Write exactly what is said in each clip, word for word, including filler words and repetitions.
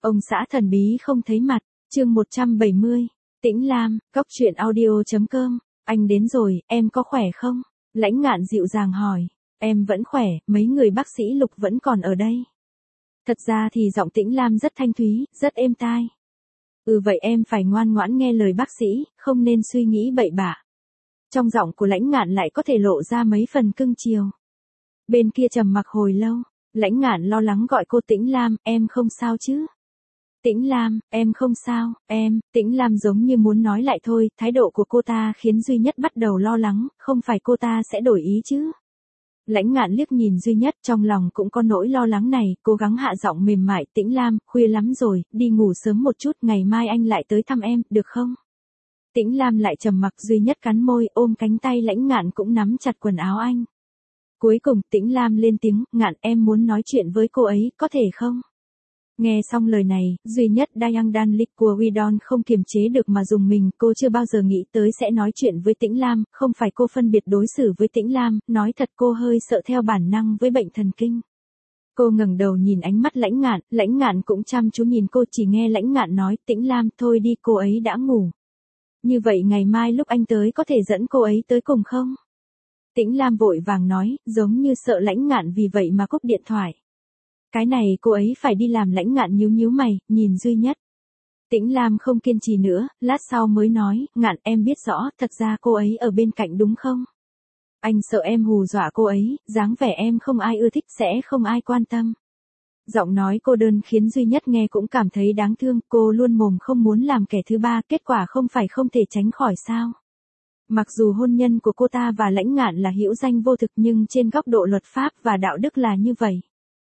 Ông xã thần bí không thấy mặt, chương một trăm bảy mươi. Tĩnh Lam, Cóc truyện audio chấm com. Anh đến rồi, em có khỏe không? Lãnh Ngạn dịu dàng hỏi. Em vẫn khỏe, mấy người bác sĩ Lục vẫn còn ở đây. Thật ra thì giọng Tĩnh Lam rất thanh thúy, rất êm tai. Ừ vậy em phải ngoan ngoãn nghe lời bác sĩ, không nên suy nghĩ bậy bạ. Trong giọng của Lãnh Ngạn lại có thể lộ ra mấy phần cưng chiều. Bên kia trầm mặc hồi lâu, Lãnh Ngạn lo lắng gọi cô Tĩnh Lam, em không sao chứ? Tĩnh Lam, em không sao, em, Tĩnh Lam giống như muốn nói lại thôi, thái độ của cô ta khiến Duy Nhất bắt đầu lo lắng, không phải cô ta sẽ đổi ý chứ? Lãnh Ngạn liếc nhìn Duy Nhất, trong lòng cũng có nỗi lo lắng này, cố gắng hạ giọng mềm mại, Tĩnh Lam, khuya lắm rồi, đi ngủ sớm một chút, ngày mai anh lại tới thăm em, được không? Tĩnh Lam lại trầm mặc, Duy Nhất cắn môi, ôm cánh tay Lãnh Ngạn cũng nắm chặt quần áo anh. Cuối cùng Tĩnh Lam lên tiếng, Ngạn em muốn nói chuyện với cô ấy, có thể không? Nghe xong lời này, Duy Nhất Dayang Dan Lik của Widon không kiềm chế được mà dùng mình, cô chưa bao giờ nghĩ tới sẽ nói chuyện với Tĩnh Lam, không phải cô phân biệt đối xử với Tĩnh Lam, nói thật cô hơi sợ theo bản năng với bệnh thần kinh. Cô ngẩng đầu nhìn ánh mắt Lãnh Ngạn, Lãnh Ngạn cũng chăm chú nhìn cô, chỉ nghe Lãnh Ngạn nói, Tĩnh Lam thôi đi, cô ấy đã ngủ. Như vậy ngày mai lúc anh tới có thể dẫn cô ấy tới cùng không? Tĩnh Lam vội vàng nói, giống như sợ Lãnh Ngạn vì vậy mà cúp điện thoại. Cái này cô ấy phải đi làm. Lãnh Ngạn nhíu nhíu mày, nhìn Duy Nhất. Tĩnh Lam không kiên trì nữa, lát sau mới nói, Ngạn em biết rõ, thật ra cô ấy ở bên cạnh đúng không? Anh sợ em hù dọa cô ấy, dáng vẻ em không ai ưa thích sẽ không ai quan tâm. Giọng nói cô đơn khiến Duy Nhất nghe cũng cảm thấy đáng thương, cô luôn mồm không muốn làm kẻ thứ ba, kết quả không phải không thể tránh khỏi sao? Mặc dù hôn nhân của cô ta và Lãnh Ngạn là hữu danh vô thực nhưng trên góc độ luật pháp và đạo đức là như vậy.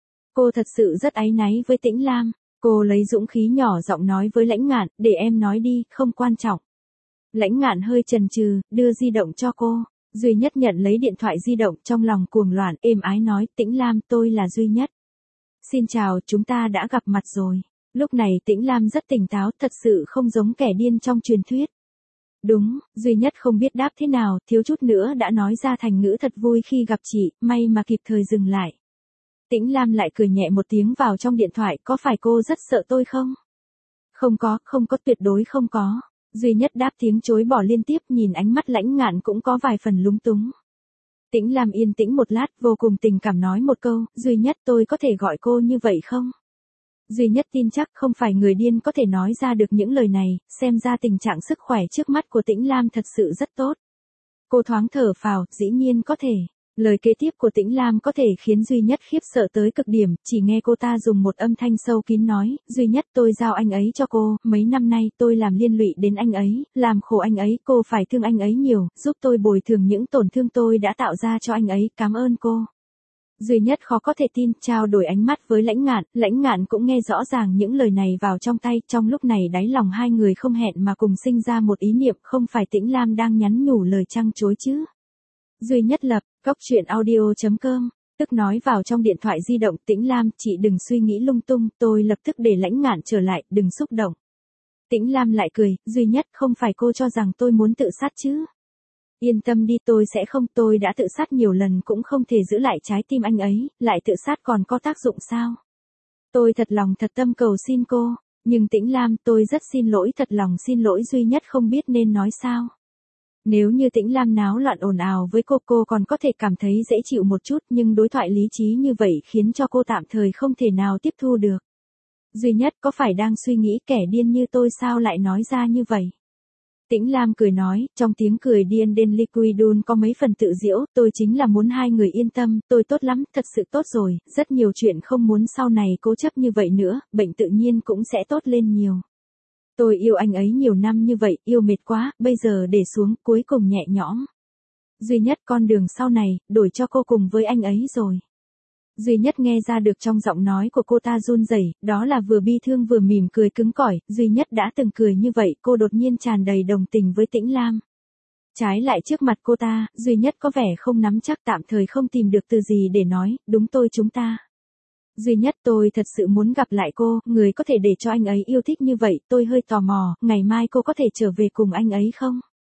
Cô thật sự rất áy náy với Tĩnh Lam, cô lấy dũng khí nhỏ giọng nói với Lãnh Ngạn, để em nói đi, không quan trọng. Lãnh Ngạn hơi chần chừ, đưa di động cho cô, Duy Nhất nhận lấy điện thoại di động, trong lòng cuồng loạn, êm ái nói, Tĩnh Lam, tôi là Duy Nhất. Xin chào, chúng ta đã gặp mặt rồi. Lúc này Tĩnh Lam rất tỉnh táo, thật sự không giống kẻ điên trong truyền thuyết. Đúng, Duy Nhất không biết đáp thế nào, thiếu chút nữa đã nói ra thành ngữ thật vui khi gặp chị, may mà kịp thời dừng lại. Tĩnh Lam lại cười nhẹ một tiếng vào trong điện thoại, có phải cô rất sợ tôi không? Không có, không có, tuyệt đối không có. Duy Nhất đáp tiếng chối bỏ liên tiếp, nhìn ánh mắt Lãnh Ngạn cũng có vài phần lúng túng. Tĩnh Lam yên tĩnh một lát, vô cùng tình cảm nói một câu, Duy Nhất tôi có thể gọi cô như vậy không? Duy Nhất tin chắc không phải người điên có thể nói ra được những lời này, xem ra tình trạng sức khỏe trước mắt của Tĩnh Lam thật sự rất tốt. Cô thoáng thở phào, dĩ nhiên có thể. Lời kế tiếp của Tĩnh Lam có thể khiến Duy Nhất khiếp sợ tới cực điểm, chỉ nghe cô ta dùng một âm thanh sâu kín nói, Duy Nhất tôi giao anh ấy cho cô, mấy năm nay tôi làm liên lụy đến anh ấy, làm khổ anh ấy, cô phải thương anh ấy nhiều, giúp tôi bồi thường những tổn thương tôi đã tạo ra cho anh ấy, cảm ơn cô. Duy Nhất khó có thể tin, trao đổi ánh mắt với Lãnh Ngạn, Lãnh Ngạn cũng nghe rõ ràng những lời này vào trong tay, trong lúc này đáy lòng hai người không hẹn mà cùng sinh ra một ý niệm, không phải Tĩnh Lam đang nhắn nhủ lời trăng chối chứ. Duy Nhất lập, Cóc truyện audio chấm com, tức nói vào trong điện thoại di động, Tĩnh Lam, chị đừng suy nghĩ lung tung, tôi lập tức để Lãnh Ngạn trở lại, đừng xúc động. Tĩnh Lam lại cười, Duy Nhất, không phải cô cho rằng tôi muốn tự sát chứ? Yên tâm đi, tôi sẽ không, tôi đã tự sát nhiều lần cũng không thể giữ lại trái tim anh ấy, lại tự sát còn có tác dụng sao? Tôi thật lòng thật tâm cầu xin cô, nhưng Tĩnh Lam, tôi rất xin lỗi, thật lòng xin lỗi. Duy Nhất không biết nên nói sao. Nếu như Tĩnh Lam náo loạn ồn ào với cô, cô còn có thể cảm thấy dễ chịu một chút, nhưng đối thoại lý trí như vậy khiến cho cô tạm thời không thể nào tiếp thu được. Duy Nhất có phải đang suy nghĩ kẻ điên như tôi sao lại nói ra như vậy? Tĩnh Lam cười nói, trong tiếng cười điên đến liquidun có mấy phần tự giễu, tôi chính là muốn hai người yên tâm, tôi tốt lắm, thật sự tốt rồi, rất nhiều chuyện không muốn sau này cố chấp như vậy nữa, bệnh tự nhiên cũng sẽ tốt lên nhiều. Tôi yêu anh ấy nhiều năm như vậy, yêu mệt quá, bây giờ để xuống, cuối cùng nhẹ nhõm. Duy Nhất, con đường sau này, đổi cho cô cùng với anh ấy rồi. Duy Nhất nghe ra được trong giọng nói của cô ta run rẩy, đó là vừa bi thương vừa mỉm cười cứng cỏi, Duy Nhất đã từng cười như vậy, cô đột nhiên tràn đầy đồng tình với Tĩnh Lam. Trái lại trước mặt cô ta, Duy Nhất có vẻ không nắm chắc, tạm thời không tìm được từ gì để nói, đúng tôi chúng ta. Duy Nhất, tôi thật sự muốn gặp lại cô, người có thể để cho anh ấy yêu thích như vậy, tôi hơi tò mò, ngày mai cô có thể trở về cùng anh ấy không?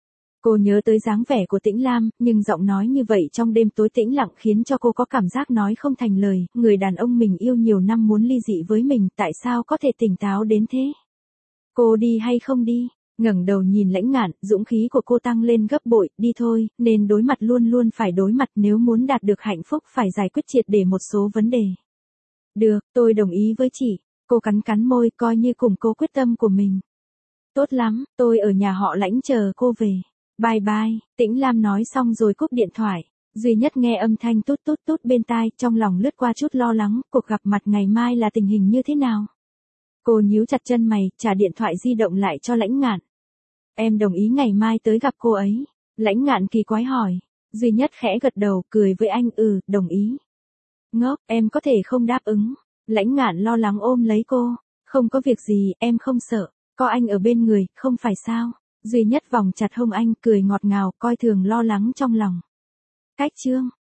Cô nhớ tới dáng vẻ của Tĩnh Lam, nhưng giọng nói như vậy trong đêm tối tĩnh lặng khiến cho cô có cảm giác nói không thành lời, người đàn ông mình yêu nhiều năm muốn ly dị với mình, tại sao có thể tỉnh táo đến thế? Cô đi hay không đi? Ngẩng đầu nhìn Lãnh Ngạn, dũng khí của cô tăng lên gấp bội, đi thôi, nên đối mặt luôn luôn phải đối mặt, nếu muốn đạt được hạnh phúc phải giải quyết triệt để một số vấn đề. Được, tôi đồng ý với chị. Cô cắn cắn môi, coi như củng cố quyết tâm của mình. Tốt lắm, tôi ở nhà họ Lãnh chờ cô về. Bye bye, Tĩnh Lam nói xong rồi cúp điện thoại. Duy Nhất nghe âm thanh tút tút tút bên tai, trong lòng lướt qua chút lo lắng, cuộc gặp mặt ngày mai là tình hình như thế nào? Cô nhíu chặt chân mày, trả điện thoại di động lại cho Lãnh Ngạn. Em đồng ý ngày mai tới gặp cô ấy. Lãnh Ngạn kỳ quái hỏi. Duy Nhất khẽ gật đầu, cười với anh, ừ, đồng ý. Ngốc, em có thể không đáp ứng. Lãnh Ngạn lo lắng ôm lấy cô. Không có việc gì, em không sợ. Có anh ở bên người, không phải sao? Duy Nhất vòng chặt hông anh, cười ngọt ngào, coi thường lo lắng trong lòng. Cách chương.